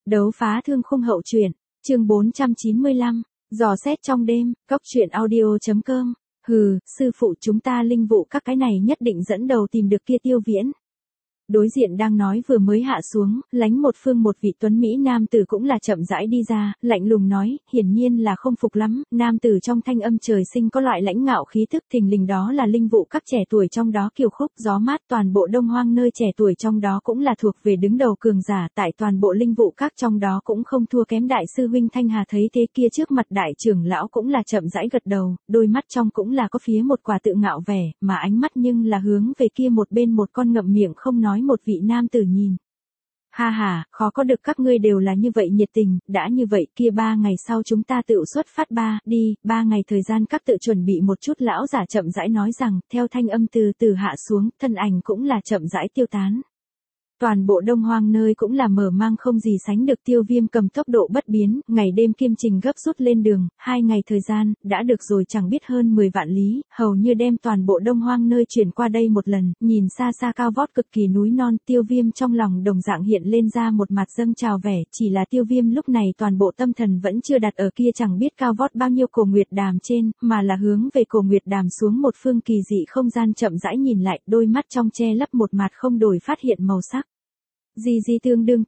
Đấu phá thương khung hậu truyện, chương 495, dò xét trong đêm, cốc truyện audio.com. Hừ, sư phụ chúng ta linh vụ các cái này nhất định dẫn đầu tìm được kia Tiêu Viễn. Đối diện đang nói vừa mới hạ xuống, lánh một phương một vị tuấn Mỹ nam tử cũng là chậm rãi đi ra, lạnh lùng nói, hiển nhiên là không phục lắm, nam tử trong thanh âm trời sinh có loại lãnh ngạo khí thức, thình lình đó là linh vụ các trẻ tuổi trong đó kiều khúc gió mát, toàn bộ Đông Hoang nơi trẻ tuổi trong đó cũng là thuộc về đứng đầu cường giả, tại toàn bộ linh vụ các trong đó cũng không thua kém đại sư huynh Thanh Hà. Thấy thế kia trước mặt đại trưởng lão cũng là chậm rãi gật đầu, đôi mắt trong cũng là có phía một quả tự ngạo vẻ, mà ánh mắt nhưng là hướng về kia một bên một con ngậm miệng không nói một vị nam tử nhìn. Ha ha, khó có được các ngươi đều là như vậy nhiệt tình, đã như vậy kia 3 ngày sau chúng ta tự xuất phát đi, 3 ngày thời gian các tự chuẩn bị một chút. Lão giả chậm rãi nói rằng, theo thanh âm từ từ hạ xuống, thân ảnh cũng là chậm rãi tiêu tán. Toàn bộ Đông Hoang nơi cũng là mở mang không gì sánh được. Tiêu Viêm cầm tốc độ bất biến, ngày đêm kiêm trình gấp rút lên đường, 2 ngày thời gian, đã được rồi chẳng biết hơn 10 vạn lý, hầu như đem toàn bộ Đông Hoang nơi chuyển qua đây một lần, nhìn xa xa cao vót cực kỳ núi non, Tiêu Viêm trong lòng đồng dạng hiện lên ra một mặt dâng trào vẻ, chỉ là Tiêu Viêm lúc này toàn bộ tâm thần vẫn chưa đặt ở kia chẳng biết cao vót bao nhiêu Cổ Nguyệt Đàm trên, mà là hướng về Cổ Nguyệt Đàm xuống một phương kỳ dị không gian chậm rãi nhìn lại, đôi mắt trong che lấp một mặt không đổi phát hiện màu sắc. Di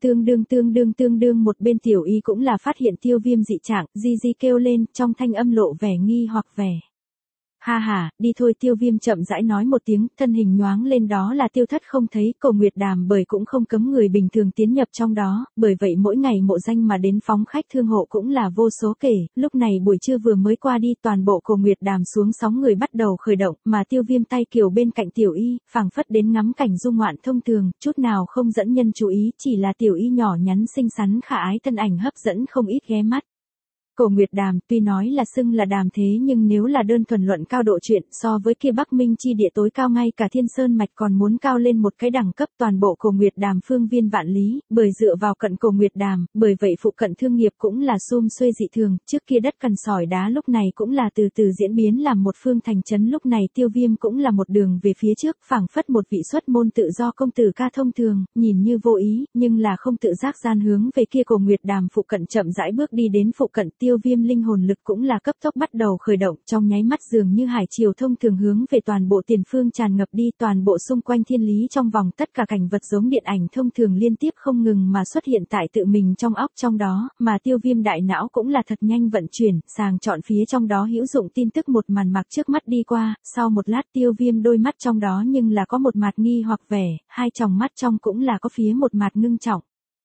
tương đương một bên tiểu y cũng là phát hiện Tiêu Viêm dị trạng, Di kêu lên, trong thanh âm lộ vẻ nghi hoặc vẻ. Ha ha, đi thôi. Tiêu Viêm chậm rãi nói một tiếng, thân hình nhoáng lên đó là tiêu thất không thấy. Cổ Nguyệt Đàm bởi cũng không cấm người bình thường tiến nhập trong đó, bởi vậy mỗi ngày mộ danh mà đến phóng khách thương hộ cũng là vô số kể. Lúc này buổi trưa vừa mới qua đi, toàn bộ Cổ Nguyệt Đàm xuống sóng người bắt đầu khởi động, mà Tiêu Viêm tay kiều bên cạnh tiểu y, phảng phất đến ngắm cảnh dung ngoạn thông thường, chút nào không dẫn nhân chú ý, chỉ là tiểu y nhỏ nhắn xinh xắn khả ái thân ảnh hấp dẫn không ít ghé mắt. Cổ Nguyệt Đàm tuy nói là xưng là đàm thế nhưng nếu là đơn thuần luận cao độ chuyện so với kia Bắc Minh chi địa tối cao ngay cả Thiên Sơn mạch còn muốn cao lên một cái đẳng cấp. Toàn bộ Cổ Nguyệt Đàm phương viên vạn lý, bởi dựa vào cận Cổ Nguyệt Đàm, bởi vậy phụ cận thương nghiệp cũng là sum xuê dị thường, trước kia đất cằn sỏi đá lúc này cũng là từ từ diễn biến làm một phương thành trấn. Lúc này Tiêu Viêm cũng là một đường về phía trước, phảng phất một vị xuất môn tự do công tử ca thông thường, nhìn như vô ý, nhưng là không tự giác gian hướng về kia Cổ Nguyệt Đàm phụ cận chậm rãi bước đi đến phụ cận. Tiêu Viêm linh hồn lực cũng là cấp tốc bắt đầu khởi động, trong nháy mắt dường như hải triều thông thường hướng về toàn bộ tiền phương tràn ngập đi, toàn bộ xung quanh thiên lý trong vòng tất cả cảnh vật giống điện ảnh thông thường liên tiếp không ngừng mà xuất hiện tại tự mình trong óc trong đó, mà Tiêu Viêm đại não cũng là thật nhanh vận chuyển, sàng chọn phía trong đó hữu dụng tin tức. Một màn mặc trước mắt đi qua, sau một lát Tiêu Viêm đôi mắt trong đó nhưng là có một mặt nghi hoặc vẻ, hai tròng mắt trong cũng là có phía một mặt ngưng trọng.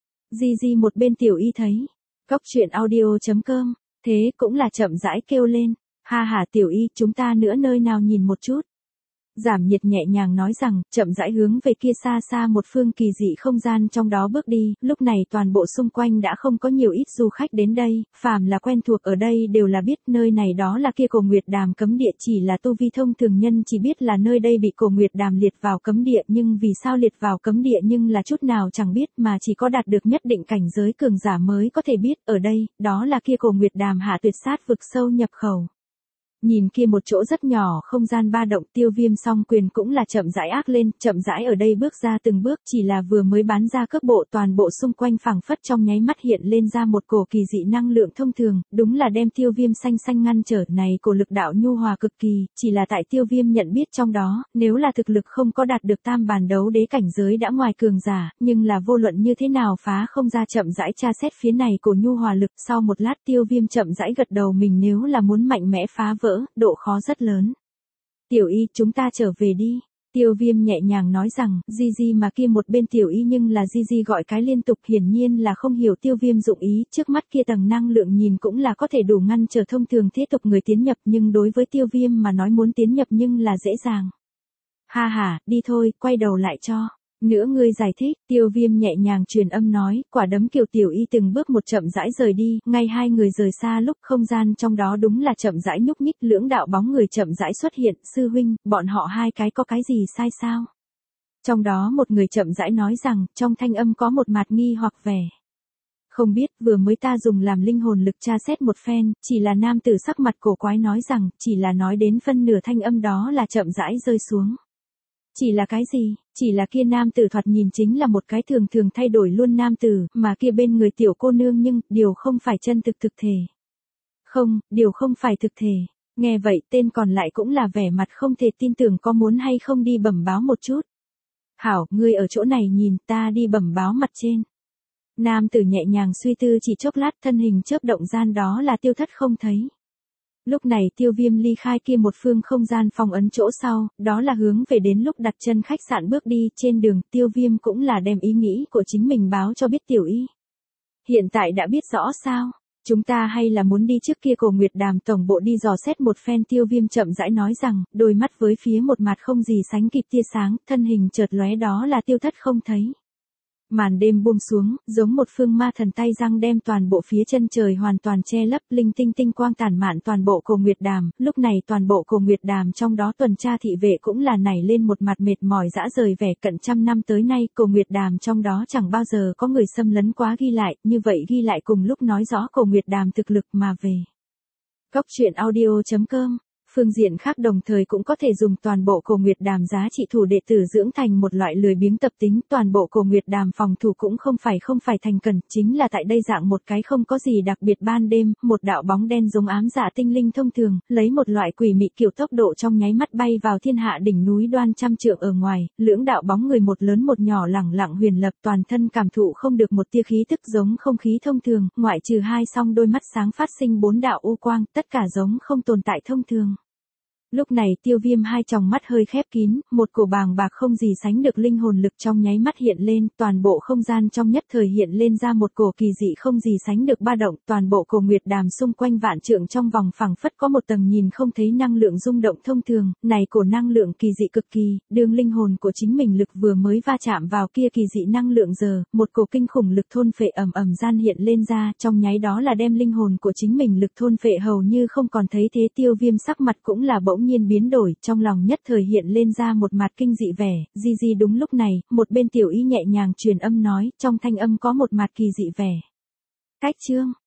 Di một bên tiểu y thấy, cốc truyện audio.com. Thế cũng là chậm rãi kêu lên, ha ha tiểu y, chúng ta nữa nơi nào nhìn một chút. Giảm nhiệt nhẹ nhàng nói rằng, chậm rãi hướng về kia xa xa một phương kỳ dị không gian trong đó bước đi, lúc này toàn bộ xung quanh đã không có nhiều ít du khách đến đây, phàm là quen thuộc ở đây đều là biết nơi này đó là kia Cổ Nguyệt Đàm cấm địa, chỉ là tu vi thông thường nhân chỉ biết là nơi đây bị Cổ Nguyệt Đàm liệt vào cấm địa, nhưng vì sao liệt vào cấm địa nhưng là chút nào chẳng biết, mà chỉ có đạt được nhất định cảnh giới cường giả mới có thể biết, ở đây, đó là kia Cổ Nguyệt Đàm hạ tuyệt sát vực sâu nhập khẩu. Nhìn kia một chỗ rất nhỏ không gian ba động, Tiêu Viêm song quyền cũng là chậm rãi ác lên, chậm rãi ở đây bước ra từng bước, chỉ là vừa mới bán ra cước bộ, toàn bộ xung quanh phảng phất trong nháy mắt hiện lên ra một cổ kỳ dị năng lượng thông thường, đúng là đem Tiêu Viêm xanh ngăn trở. Này cổ lực đạo nhu hòa cực kỳ, chỉ là tại Tiêu Viêm nhận biết trong đó, nếu là thực lực không có đạt được tam bàn đấu đế cảnh giới đã ngoài cường giả, nhưng là vô luận như thế nào phá không ra. Chậm rãi tra xét phía này cổ nhu hòa lực, sau một lát Tiêu Viêm chậm rãi gật đầu, mình nếu là muốn mạnh mẽ phá vỡ, độ khó rất lớn. Tiểu y, chúng ta trở về đi. Tiêu Viêm nhẹ nhàng nói rằng, Di mà kia một bên tiểu y nhưng là Di gọi cái liên tục, hiển nhiên là không hiểu Tiêu Viêm dụng ý, trước mắt kia tầng năng lượng nhìn cũng là có thể đủ ngăn trở thông thường thế tục người tiến nhập, nhưng đối với Tiêu Viêm mà nói muốn tiến nhập nhưng là dễ dàng. Ha ha, đi thôi, quay đầu lại cho. Nữa ngươi giải thích. Tiêu Viêm nhẹ nhàng truyền âm nói, quả đấm kiều tiểu y từng bước một chậm rãi rời đi, ngay hai người rời xa lúc không gian trong đó đúng là chậm rãi nhúc nhích, lưỡng đạo bóng người chậm rãi xuất hiện. Sư huynh, bọn họ hai cái có cái gì sai sao? Trong đó một người chậm rãi nói rằng, trong thanh âm có một mặt nghi hoặc vẻ. Không biết, vừa mới ta dùng làm linh hồn lực tra xét một phen, chỉ là nam tử sắc mặt cổ quái nói rằng, chỉ là nói đến phân nửa thanh âm đó là chậm rãi rơi xuống. Chỉ là cái gì? Chỉ là kia nam tử thoạt nhìn chính là một cái thường thường thay đổi luôn nam tử, mà kia bên người tiểu cô nương nhưng, điều không phải chân thực thực thể. Không, điều không phải thực thể. Nghe vậy tên còn lại cũng là vẻ mặt không thể tin tưởng có muốn hay không đi bẩm báo một chút. Hảo, ngươi ở chỗ này nhìn ta đi bẩm báo mặt trên. Nam tử nhẹ nhàng suy tư chỉ chốc lát thân hình chớp động gian đó là tiêu thất không thấy. Lúc này Tiêu Viêm ly khai kia một phương không gian phong ấn chỗ sau, đó là hướng về đến lúc đặt chân khách sạn bước đi, trên đường Tiêu Viêm cũng là đem ý nghĩ của chính mình báo cho biết Tiểu Y. Hiện tại đã biết rõ sao, chúng ta hay là muốn đi trước kia Cổ Nguyệt Đàm tổng bộ đi dò xét một phen. Tiêu Viêm chậm rãi nói rằng, đôi mắt với phía một mặt không gì sánh kịp tia sáng, thân hình chợt lóe đó là tiêu thất không thấy. Màn đêm buông xuống, giống một phương ma thần tay răng đem toàn bộ phía chân trời hoàn toàn che lấp, linh tinh tinh quang tản mạn toàn bộ Cổ Nguyệt Đàm. Lúc này toàn bộ Cổ Nguyệt Đàm trong đó tuần tra thị vệ cũng là nảy lên một mặt mệt mỏi dã rời vẻ. Cận trăm năm tới nay Cổ Nguyệt Đàm trong đó chẳng bao giờ có người xâm lấn quá ghi lại, như vậy ghi lại cùng lúc nói rõ Cổ Nguyệt Đàm thực lực mà về. Góc truyện audio.com. Phương diện khác đồng thời cũng có thể dùng toàn bộ Cổ Nguyệt Đàm giá trị thủ đệ tử dưỡng thành một loại lười biếng tập tính. Toàn bộ Cổ Nguyệt Đàm phòng thủ cũng không phải thành cần, chính là tại đây dạng một cái không có gì đặc biệt ban đêm, một đạo bóng đen giống ám dạ tinh linh thông thường, lấy một loại quỷ mị kiểu tốc độ trong nháy mắt bay vào thiên hạ đỉnh núi đoan trăm trượng ở ngoài, lưỡng đạo bóng người một lớn một nhỏ lẳng lặng huyền lập, toàn thân cảm thụ không được một tia khí tức giống không khí thông thường, ngoại trừ hai song đôi mắt sáng phát sinh bốn đạo u quang, tất cả giống không tồn tại thông thường. Lúc này Tiêu Viêm hai tròng mắt hơi khép kín, một cổ bàng bạc không gì sánh được linh hồn lực trong nháy mắt hiện lên, toàn bộ không gian trong nhất thời hiện lên ra một cổ kỳ dị không gì sánh được ba động, toàn bộ Cổ Nguyệt Đàm xung quanh vạn trượng trong vòng phẳng phất có một tầng nhìn không thấy năng lượng rung động thông thường, này cổ năng lượng kỳ dị cực kỳ, đương linh hồn của chính mình lực vừa mới va chạm vào kia kỳ dị năng lượng giờ, một cổ kinh khủng lực thôn phệ ầm ầm gian hiện lên ra, trong nháy đó là đem linh hồn của chính mình lực thôn phệ hầu như không còn thấy thế. Tiêu Viêm sắc mặt cũng là bỗng nhiên biến đổi, trong lòng nhất thời hiện lên ra một mặt kinh dị vẻ. Di đúng lúc này, một bên Tiểu Y nhẹ nhàng truyền âm nói, trong thanh âm có một mặt kỳ dị vẻ. Cách chương